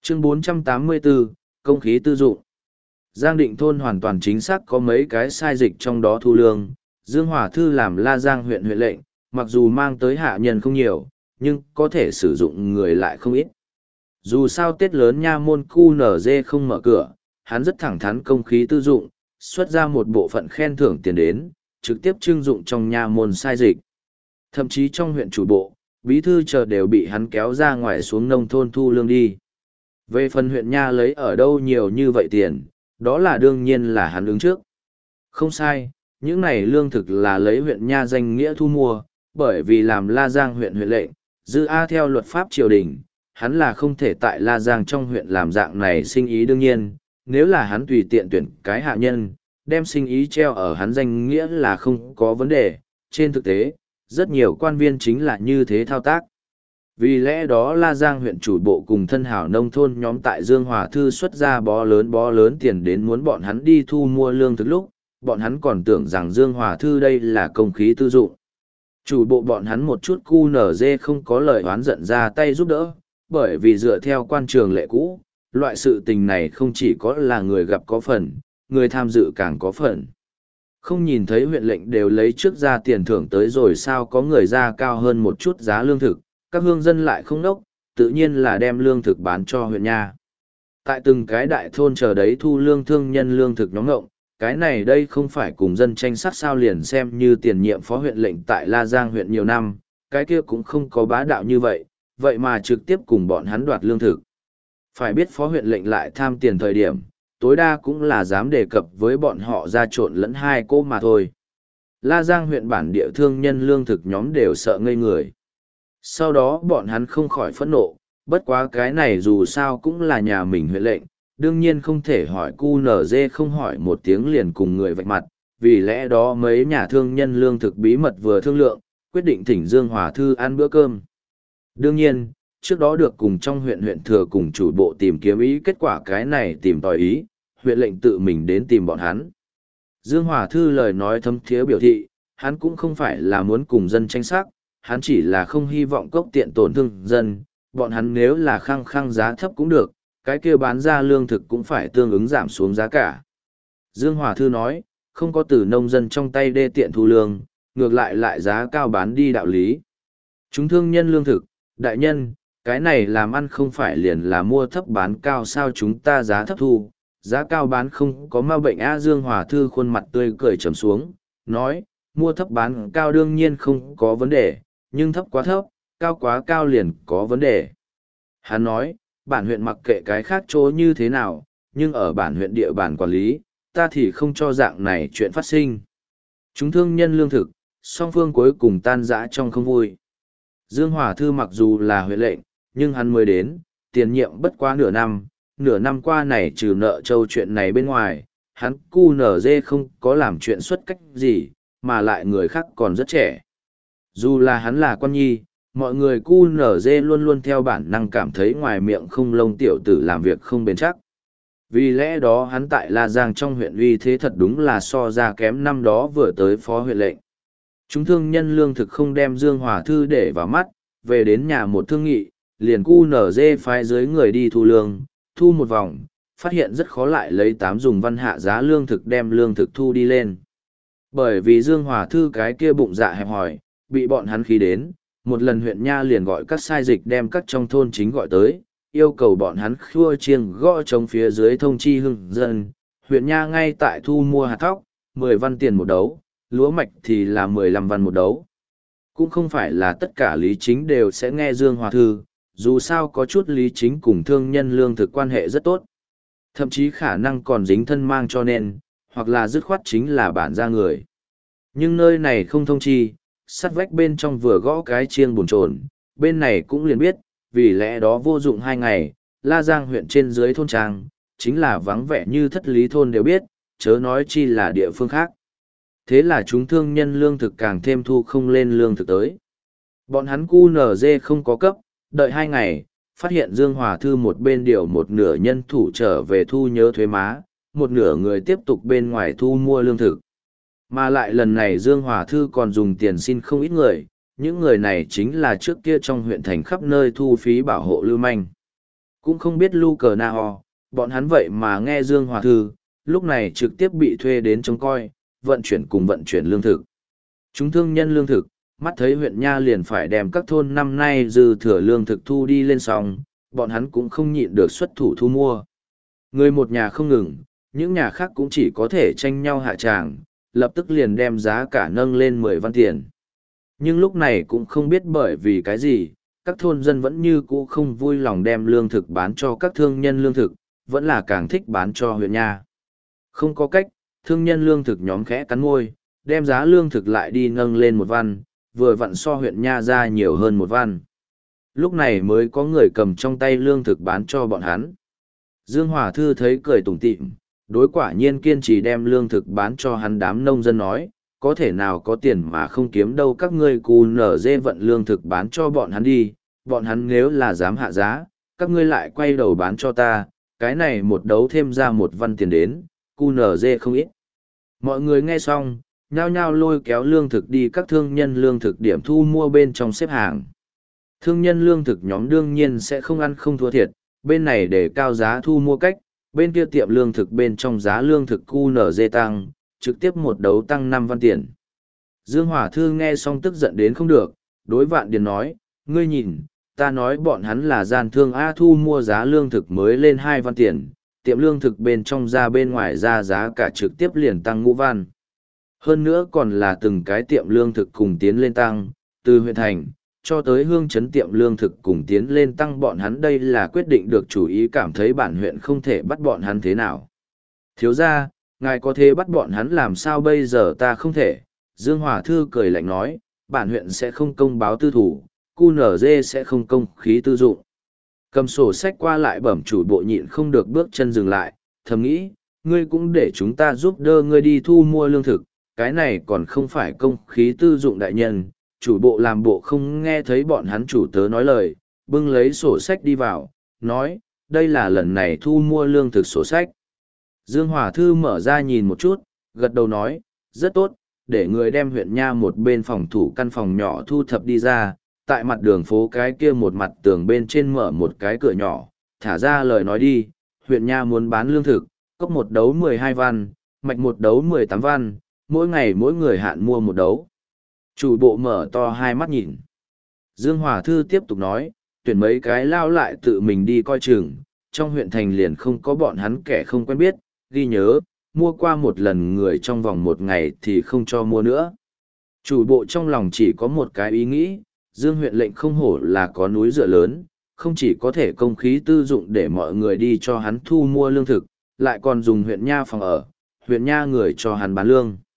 Chương 484, công khí tư dụng. Giang Định thôn hoàn toàn chính xác có mấy cái sai dịch trong đó thu lương. Dương Hòa Thư làm La Giang huyện huyện lệnh, mặc dù mang tới hạ nhân không nhiều, nhưng có thể sử dụng người lại không ít. Dù sao Tết lớn nha môn QNZ không mở cửa, hắn rất thẳng thắn công khí tư dụng, xuất ra một bộ phận khen thưởng tiền đến, trực tiếp trưng dụng trong nha môn sai dịch. Thậm chí trong huyện chủ bộ, bí thư chờ đều bị hắn kéo ra ngoài xuống nông thôn thu lương đi. Về phần huyện nha lấy ở đâu nhiều như vậy tiền, đó là đương nhiên là hắn ứng trước. Không sai, những này lương thực là lấy huyện nha danh nghĩa thu mua, bởi vì làm La Giang huyện huyện lệnh, dư A theo luật pháp triều đình, hắn là không thể tại La Giang trong huyện làm dạng này sinh ý đương nhiên, nếu là hắn tùy tiện tuyển cái hạ nhân, đem sinh ý treo ở hắn danh nghĩa là không có vấn đề, trên thực tế, rất nhiều quan viên chính là như thế thao tác. Vì lẽ đó La Giang huyện chủ bộ cùng thân hảo nông thôn nhóm tại Dương Hòa Thư xuất ra bó lớn tiền đến muốn bọn hắn đi thu mua lương thực lúc, bọn hắn còn tưởng rằng Dương Hòa Thư đây là công khí tư dụng. Chủ bộ bọn hắn một chút QNZ không có lời oán giận ra tay giúp đỡ, bởi vì dựa theo quan trường lệ cũ, loại sự tình này không chỉ có là người gặp có phần, người tham dự càng có phần. Không nhìn thấy huyện lệnh đều lấy trước ra tiền thưởng tới rồi sao có người ra cao hơn một chút giá lương thực, các hương dân lại không đốc, tự nhiên là đem lương thực bán cho huyện nha. Tại từng cái đại thôn chờ đấy thu lương thương nhân lương thực nhóm ngộng, cái này đây không phải cùng dân tranh sát sao liền xem như tiền nhiệm phó huyện lệnh tại La Giang huyện nhiều năm, cái kia cũng không có bá đạo như vậy, vậy mà trực tiếp cùng bọn hắn đoạt lương thực. Phải biết phó huyện lệnh lại tham tiền thời điểm, tối đa cũng là dám đề cập với bọn họ ra trộn lẫn hai cô mà thôi. La Giang huyện bản địa thương nhân lương thực nhóm đều sợ ngây người. Sau đó bọn hắn không khỏi phẫn nộ, bất quá cái này dù sao cũng là nhà mình huyện lệnh, đương nhiên không thể hỏi QNZ không hỏi một tiếng liền cùng người vạch mặt, vì lẽ đó mấy nhà thương nhân lương thực bí mật vừa thương lượng, quyết định thỉnh Dương Hòa Thư ăn bữa cơm. Đương nhiên, trước đó được cùng trong huyện thừa cùng chủ bộ tìm kiếm ý kết quả cái này tìm tòi ý, huyện lệnh tự mình đến tìm bọn hắn. Dương Hòa Thư lời nói thấm thiế biểu thị, hắn cũng không phải là muốn cùng dân tranh sắc, hắn chỉ là không hy vọng cốc tiện tổn thương dân, bọn hắn nếu là khăng khăng giá thấp cũng được, cái kia bán ra lương thực cũng phải tương ứng giảm xuống giá cả. Dương Hòa Thư nói, không có từ nông dân trong tay đê tiện thu lương, ngược lại giá cao bán đi đạo lý. Chúng thương nhân lương thực, đại nhân, cái này làm ăn không phải liền là mua thấp bán cao sao chúng ta giá thấp thu, giá cao bán không có ma bệnh a. Dương Hòa Thư khuôn mặt tươi cười trầm xuống, nói, mua thấp bán cao đương nhiên không có vấn đề, nhưng thấp quá thấp, cao quá cao liền có vấn đề. Hắn nói, bản huyện mặc kệ cái khác chỗ như thế nào, nhưng ở bản huyện địa bàn quản lý, ta thì không cho dạng này chuyện phát sinh. Chúng thương nhân lương thực, song phương cuối cùng tan rã trong không vui. Dương Hòa Thư mặc dù là huyện lệnh, nhưng hắn mới đến, tiền nhiệm bất quá nửa năm qua này trừ nợ châu chuyện này bên ngoài, hắn QNZ không có làm chuyện xuất cách gì, mà lại người khác còn rất trẻ. Dù là hắn là quan nhi, mọi người QNZ luôn luôn theo bản năng cảm thấy ngoài miệng không lông tiểu tử làm việc không bền chắc. Vì lẽ đó hắn tại La Giang trong huyện uy thế thật đúng là so ra kém năm đó vừa tới phó huyện lệnh. Chúng thương nhân lương thực không đem Dương Hòa Thư để vào mắt, về đến nhà một thương nghị, liền QNZ phái dưới người đi thu lương, thu một vòng, phát hiện rất khó lại lấy 8 dùng văn hạ giá lương thực đem lương thực thu đi lên. Bởi vì Dương Hòa Thư cái kia bụng dạ hẹp hòi, bị bọn hắn khí đến, một lần huyện nha liền gọi các sai dịch đem các trong thôn chính gọi tới, yêu cầu bọn hắn khua chiêng gõ trống phía dưới thông chi hưng dân, huyện nha ngay tại thu mua hạt thóc, 10 văn tiền một đấu, lúa mạch thì là 15 văn một đấu. Cũng không phải là tất cả lý chính đều sẽ nghe Dương Hòa Thư, dù sao có chút lý chính cùng thương nhân lương thực quan hệ rất tốt. Thậm chí khả năng còn dính thân mang cho nên, hoặc là dứt khoát chính là bản ra người. Nhưng nơi này không thông chi, sắt vách bên trong vừa gõ cái chiêng bồn chồn, bên này cũng liền biết, vì lẽ đó vô dụng 2 ngày, La Giang huyện trên dưới thôn trang, chính là vắng vẻ như thất lý thôn đều biết, chớ nói chi là địa phương khác. Thế là chúng thương nhân lương thực càng thêm thu không lên lương thực tới. Bọn hắn QNZ không có cấp, đợi 2 ngày, phát hiện Dương Hòa Thư một bên điều một nửa nhân thủ trở về thu nhớ thuế má, một nửa người tiếp tục bên ngoài thu mua lương thực. Mà lại lần này Dương Hòa Thư còn dùng tiền xin không ít người, những người này chính là trước kia trong huyện thành khắp nơi thu phí bảo hộ lưu manh. Cũng không biết lu cờ na ho, bọn hắn vậy mà nghe Dương Hòa Thư, lúc này trực tiếp bị thuê đến trông coi, vận chuyển cùng vận chuyển lương thực. Chúng thương nhân lương thực, mắt thấy huyện Nha liền phải đem các thôn năm nay dư thừa lương thực thu đi lên sòng, bọn hắn cũng không nhịn được xuất thủ thu mua. Người một nhà không ngừng, những nhà khác cũng chỉ có thể tranh nhau hạ tràng, lập tức liền đem giá cả nâng lên 10 văn tiền. Nhưng lúc này cũng không biết bởi vì cái gì, các thôn dân vẫn như cũ không vui lòng đem lương thực bán cho các thương nhân lương thực, vẫn là càng thích bán cho huyện Nha. Không có cách, thương nhân lương thực nhóm khẽ cắn môi, đem giá lương thực lại đi nâng lên 1 văn, vừa vặn so huyện Nha ra nhiều hơn 1 văn. Lúc này mới có người cầm trong tay lương thực bán cho bọn hắn. Dương Hòa Thư thấy cười tủm tỉm, đối quả nhiên kiên trì đem lương thực bán cho hắn đám nông dân nói, có thể nào có tiền mà không kiếm đâu, các ngươi cù nở dê vận lương thực bán cho bọn hắn đi, bọn hắn nếu là dám hạ giá, các ngươi lại quay đầu bán cho ta, cái này một đấu thêm ra 1 văn tiền đến, cù nở dê không ít. Mọi người nghe xong, nhao nhao lôi kéo lương thực đi các thương nhân lương thực điểm thu mua bên trong xếp hàng. Thương nhân lương thực nhóm đương nhiên sẽ không ăn không thua thiệt, bên này để cao giá thu mua cách, bên kia tiệm lương thực bên trong giá lương thực QNZ tăng, trực tiếp một đấu tăng 5 văn tiền. Dương Hòa Thư nghe xong tức giận đến không được, đối Vạn Điền nói, ngươi nhìn, ta nói bọn hắn là gian thương A, thu mua giá lương thực mới lên 2 văn tiền, tiệm lương thực bên trong ra bên ngoài ra giá cả trực tiếp liền tăng ngũ văn. Hơn nữa còn là từng cái tiệm lương thực cùng tiến lên tăng, từ huyện thành, cho tới hương chấn tiệm lương thực cùng tiến lên tăng, bọn hắn đây là quyết định được chủ ý, cảm thấy bản huyện không thể bắt bọn hắn thế nào. Thiếu ra, ngài có thể bắt bọn hắn làm sao bây giờ, ta không thể. Dương Hòa Thư cười lạnh nói, bản huyện sẽ không công báo tư thủ, QNZ sẽ không công khí tư dụng. Cầm sổ sách qua lại bẩm chủ bộ nhịn không được bước chân dừng lại, thầm nghĩ, ngươi cũng để chúng ta giúp đỡ ngươi đi thu mua lương thực, cái này còn không phải công khí tư dụng đại nhân. Chủ bộ làm bộ không nghe thấy bọn hắn chủ tớ nói lời, bưng lấy sổ sách đi vào, nói, đây là lần này thu mua lương thực sổ sách. Dương Hòa Thư mở ra nhìn một chút, gật đầu nói, rất tốt, để người đem huyện Nha một bên phòng thủ căn phòng nhỏ thu thập đi ra, tại mặt đường phố cái kia một mặt tường bên trên mở một cái cửa nhỏ, thả ra lời nói đi, huyện Nha muốn bán lương thực, cốc một đấu 12 văn, mạch một đấu 18 văn, mỗi ngày mỗi người hạn mua một đấu. Chủ bộ mở to hai mắt nhìn. Dương Hòa Thư tiếp tục nói, tuyển mấy cái lao lại tự mình đi coi chừng, trong huyện thành liền không có bọn hắn kẻ không quen biết, ghi nhớ, mua qua một lần người trong vòng 1 ngày thì không cho mua nữa. Chủ bộ trong lòng chỉ có một cái ý nghĩ, Dương huyện lệnh không hổ là có núi dựa lớn, không chỉ có thể công khí tư dụng để mọi người đi cho hắn thu mua lương thực, lại còn dùng huyện Nha phòng ở, huyện Nha người cho hắn bán lương.